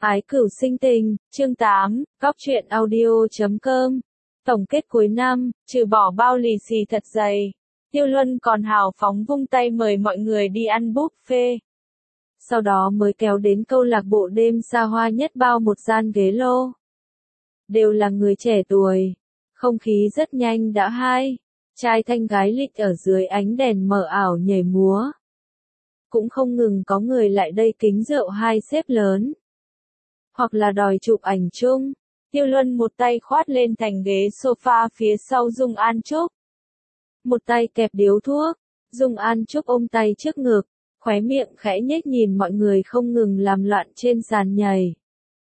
Ái cửu sinh tình, chương 8, Góc truyện audio.com. Tổng kết cuối năm, trừ bỏ bao lì xì thật dày, Tiêu Luân còn hào phóng vung tay mời mọi người đi ăn buffet. Sau đó mới kéo đến câu lạc bộ đêm xa hoa nhất bao một gian ghế lô. Đều là người trẻ tuổi, không khí rất nhanh đã hai, trai thanh gái lịch ở dưới ánh đèn mờ ảo nhảy múa. Cũng không ngừng có người lại đây kính rượu hai xếp lớn. Hoặc là đòi chụp ảnh chung. Tiêu Luân một tay khoát lên thành ghế sofa phía sau Dung An Trúc. Một tay kẹp điếu thuốc, Dung An Trúc ôm tay trước ngực, khóe miệng khẽ nhếch nhìn mọi người không ngừng làm loạn trên sàn nhảy.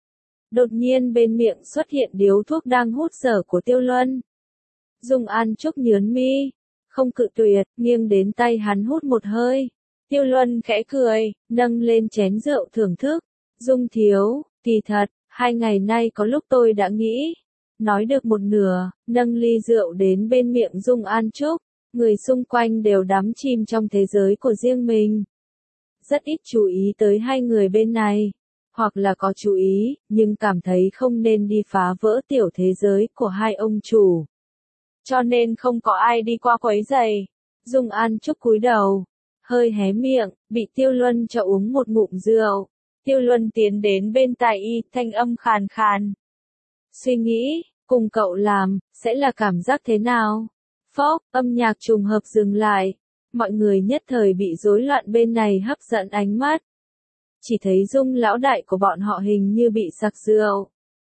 Đột nhiên bên miệng xuất hiện điếu thuốc đang hút dở của Tiêu Luân. Dung An Trúc nhướng mi, không cự tuyệt, nghiêng đến tay hắn hút một hơi. Tiêu Luân khẽ cười, nâng lên chén rượu thưởng thức. Dung thiếu, kỳ thật, 2 ngày nay có lúc tôi đã nghĩ. Nói được một nửa, nâng ly rượu đến bên miệng Dung An Trúc. Người xung quanh đều đắm chìm trong thế giới của riêng mình. Rất ít chú ý tới hai người bên này. Hoặc là có chú ý, nhưng cảm thấy không nên đi phá vỡ tiểu thế giới của hai ông chủ. Cho nên không có ai đi qua quấy rầy. Dung An Trúc cúi đầu, hơi hé miệng, bị Tiêu Luân cho uống một ngụm rượu. Tiêu Luân tiến đến bên tai y, thanh âm khàn khàn. Suy nghĩ, cùng cậu làm, sẽ là cảm giác thế nào? Phốc, âm nhạc trùng hợp dừng lại. Mọi người nhất thời bị rối loạn bên này hấp dẫn ánh mắt. Chỉ thấy Dung lão đại của bọn họ hình như bị sặc rượu.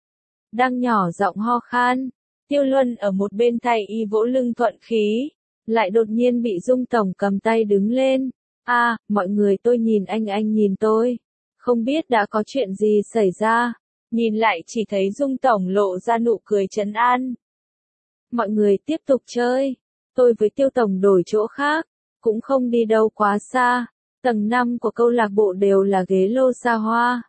Đang nhỏ giọng ho khan. Tiêu Luân ở một bên thay y vỗ lưng thuận khí. Lại đột nhiên bị Dung tổng cầm tay đứng lên. Mọi người tôi nhìn anh nhìn tôi. Không biết đã có chuyện gì xảy ra. Nhìn lại chỉ thấy Dung tổng lộ ra nụ cười trấn an. Mọi người tiếp tục chơi. Tôi với Tiêu tổng đổi chỗ khác. Cũng không đi đâu quá xa. Tầng 5 của câu lạc bộ đều là ghế lô xa hoa.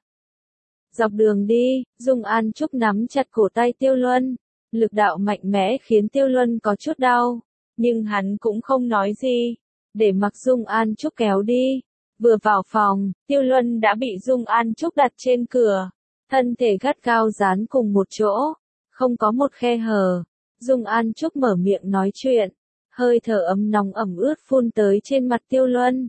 Dọc đường đi, Dung An Trúc nắm chặt cổ tay Tiêu Luân. Lực đạo mạnh mẽ khiến Tiêu Luân có chút đau. Nhưng hắn cũng không nói gì. Để mặc Dung An Trúc kéo đi. Vừa vào phòng, Tiêu Luân đã bị Dung An Trúc đặt trên cửa. Thân thể gắt gao dán cùng một chỗ. Không có một khe hở. Dung An Trúc mở miệng nói chuyện. Hơi thở ấm nóng ẩm ướt phun tới trên mặt Tiêu Luân.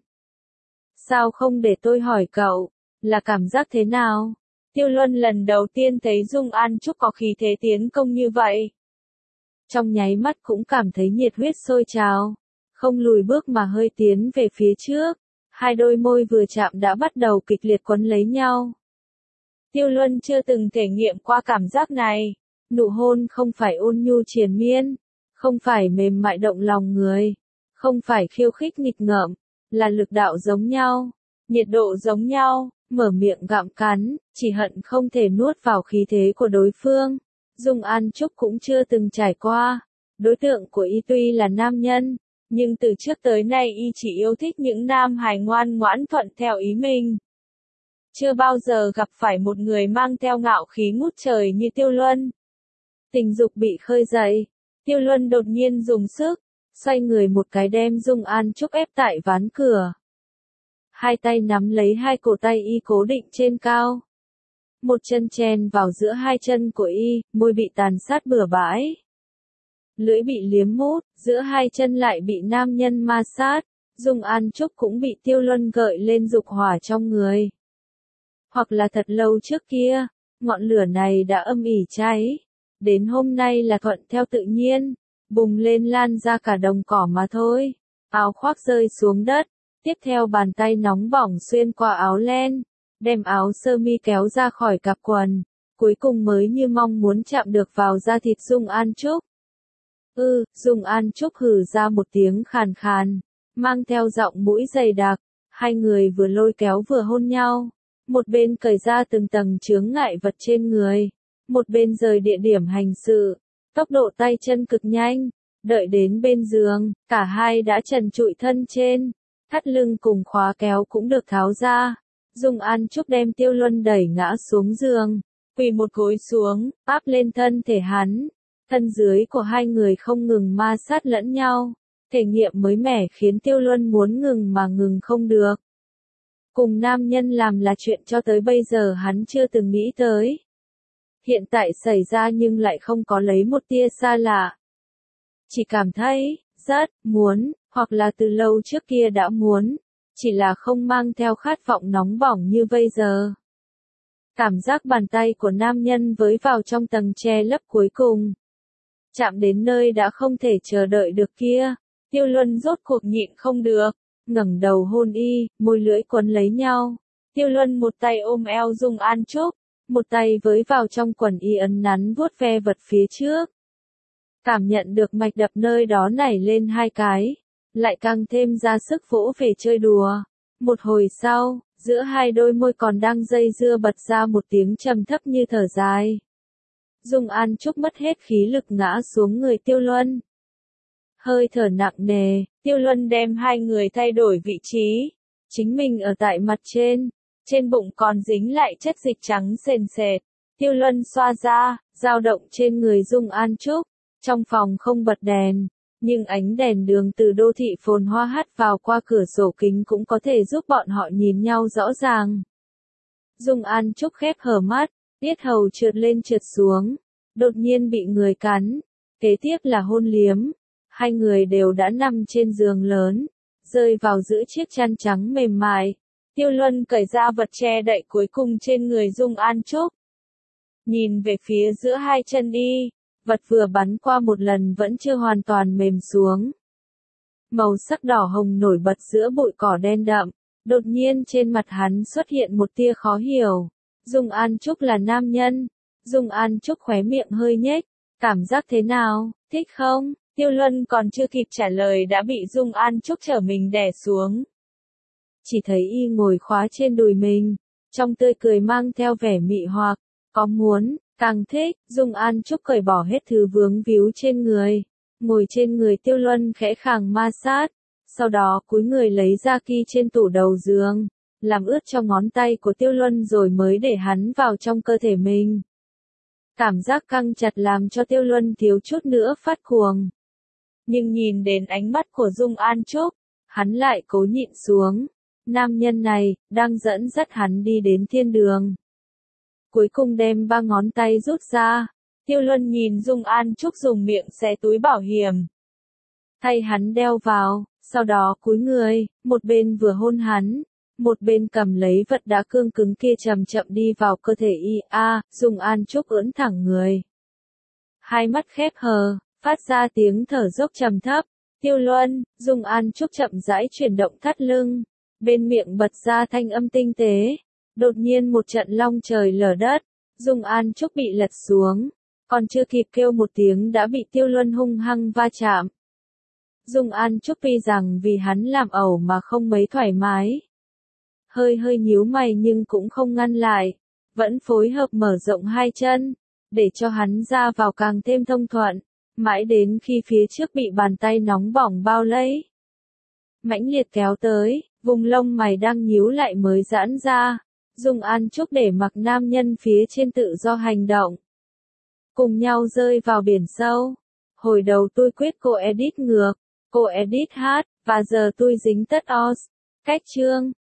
Sao không để tôi hỏi cậu, là cảm giác thế nào? Tiêu Luân lần đầu tiên thấy Dung An Trúc có khí thế tiến công như vậy. Trong nháy mắt cũng cảm thấy nhiệt huyết sôi trào. Không lùi bước mà hơi tiến về phía trước. Hai đôi môi vừa chạm đã bắt đầu kịch liệt quấn lấy nhau. Tiêu Luân chưa từng thể nghiệm qua cảm giác này. Nụ hôn không phải ôn nhu triền miên. Không phải mềm mại động lòng người. Không phải khiêu khích nghịch ngợm. Là lực đạo giống nhau. Nhiệt độ giống nhau. Mở miệng gặm cắn. Chỉ hận không thể nuốt vào khí thế của đối phương. Dung An Trúc cũng chưa từng trải qua. Đối tượng của y tuy là nam nhân. Nhưng từ trước tới nay y chỉ yêu thích những nam hài ngoan ngoãn thuận theo ý mình. Chưa bao giờ gặp phải một người mang theo ngạo khí ngút trời như Tiêu Luân. Tình dục bị khơi dậy. Tiêu Luân đột nhiên dùng sức. Xoay người một cái đem Dung An Trúc ép tại ván cửa. Hai tay nắm lấy hai cổ tay y cố định trên cao. Một chân chen vào giữa hai chân của y, môi bị tàn sát bừa bãi. Lưỡi bị liếm mút, giữa hai chân lại bị nam nhân ma sát. Dung An Trúc cũng bị Tiêu Luân gợi lên dục hỏa trong người. Hoặc là thật lâu trước kia, ngọn lửa này đã âm ỉ cháy. Đến hôm nay là thuận theo tự nhiên, bùng lên lan ra cả đồng cỏ mà thôi. Áo khoác rơi xuống đất, tiếp theo bàn tay nóng bỏng xuyên qua áo len, đem áo sơ mi kéo ra khỏi cặp quần, cuối cùng mới như mong muốn chạm được vào da thịt Dung An Trúc. Dung An Trúc hừ ra một tiếng khàn khàn, mang theo giọng mũi dày đặc, hai người vừa lôi kéo vừa hôn nhau, một bên cởi ra từng tầng chướng ngại vật trên người, một bên rời địa điểm hành sự, tốc độ tay chân cực nhanh, đợi đến bên giường, cả hai đã trần trụi thân trên, thắt lưng cùng khóa kéo cũng được tháo ra. Dung An Trúc đem Tiêu Luân đẩy ngã xuống giường, quỳ một gối xuống, áp lên thân thể hắn. Thân dưới của hai người không ngừng ma sát lẫn nhau. Thể nghiệm mới mẻ khiến Tiêu Luân muốn ngừng mà ngừng không được. Cùng nam nhân làm là chuyện cho tới bây giờ hắn chưa từng nghĩ tới. Hiện tại xảy ra nhưng lại không có lấy một tia xa lạ. Chỉ cảm thấy, rất, muốn, hoặc là từ lâu trước kia đã muốn, chỉ là không mang theo khát vọng nóng bỏng như bây giờ. Cảm giác bàn tay của nam nhân với vào trong tầng che lấp cuối cùng. Chạm đến nơi đã không thể chờ đợi được kia, Tiêu Luân rốt cuộc nhịn không được, ngẩng đầu hôn y, môi lưỡi quấn lấy nhau. Tiêu Luân một tay ôm eo Dung An Trúc, một tay với vào trong quần y ấn nắn vuốt ve vật phía trước. Cảm nhận được mạch đập nơi đó nảy lên hai cái, lại càng thêm ra sức vỗ về chơi đùa. Một hồi sau, giữa hai đôi môi còn đang dây dưa bật ra một tiếng trầm thấp như thở dài. Dung An Trúc mất hết khí lực ngã xuống người Tiêu Luân. Hơi thở nặng nề, Tiêu Luân đem hai người thay đổi vị trí. Chính mình ở tại mặt trên bụng còn dính lại chất dịch trắng sền sệt. Tiêu Luân xoa ra, dao động trên người Dung An Trúc. Trong phòng không bật đèn, nhưng ánh đèn đường từ đô thị phồn hoa hắt vào qua cửa sổ kính cũng có thể giúp bọn họ nhìn nhau rõ ràng. Dung An Trúc khép hờ mắt, yết hầu trượt lên trượt xuống, đột nhiên bị người cắn, kế tiếp là hôn liếm. Hai người đều đã nằm trên giường lớn, rơi vào giữa chiếc chăn trắng mềm mại. Tiêu Luân cởi ra vật che đậy cuối cùng trên người Dung An Trúc. Nhìn về phía giữa hai chân y, vật vừa bắn qua một lần vẫn chưa hoàn toàn mềm xuống. Màu sắc đỏ hồng nổi bật giữa bụi cỏ đen đậm, đột nhiên trên mặt hắn xuất hiện một tia khó hiểu. Dung An Trúc là nam nhân. Dung An Trúc khóe miệng hơi nhếch, cảm giác thế nào, thích không? Tiêu Luân còn chưa kịp trả lời đã bị Dung An Trúc trở mình đè xuống. Chỉ thấy y ngồi khóa trên đùi mình, trong tươi cười mang theo vẻ mị hoặc, có muốn, càng thích. Dung An Trúc cởi bỏ hết thứ vướng víu trên người, ngồi trên người Tiêu Luân khẽ khàng ma sát, sau đó cúi người lấy ra ki trên tủ đầu giường, làm ướt cho ngón tay của Tiêu Luân rồi mới để hắn vào trong cơ thể mình. Cảm giác căng chặt làm cho Tiêu Luân thiếu chút nữa phát cuồng. Nhưng nhìn đến ánh mắt của Dung An Trúc, hắn lại cố nhịn xuống. Nam nhân này, đang dẫn dắt hắn đi đến thiên đường. Cuối cùng đem ba ngón tay rút ra. Tiêu Luân nhìn Dung An Trúc dùng miệng xé túi bảo hiểm. Thay hắn đeo vào, sau đó cúi người, một bên vừa hôn hắn, một bên cầm lấy vật đá cương cứng kia chậm chậm đi vào cơ thể y. Dung An Trúc ưỡn thẳng người. Hai mắt khép hờ, phát ra tiếng thở dốc trầm thấp. Tiêu Luân, Dung An Trúc chậm rãi chuyển động thắt lưng, bên miệng bật ra thanh âm tinh tế. Đột nhiên một trận long trời lở đất, Dung An Trúc bị lật xuống, còn chưa kịp kêu một tiếng đã bị Tiêu Luân hung hăng va chạm. Dung An Trúc tuy rằng vì hắn làm ẩu mà không mấy thoải mái, hơi nhíu mày nhưng cũng không ngăn lại, vẫn phối hợp mở rộng hai chân, để cho hắn ra vào càng thêm thông thuận, mãi đến khi phía trước bị bàn tay nóng bỏng bao lấy. Mãnh liệt kéo tới, vùng lông mày đang nhíu lại mới giãn ra. Dung An Trúc để mặc nam nhân phía trên tự do hành động. Cùng nhau rơi vào biển sâu. Hồi đầu tôi quyết cô edit ngược, cô edit hát, và giờ tôi dính tất os. Cách chương.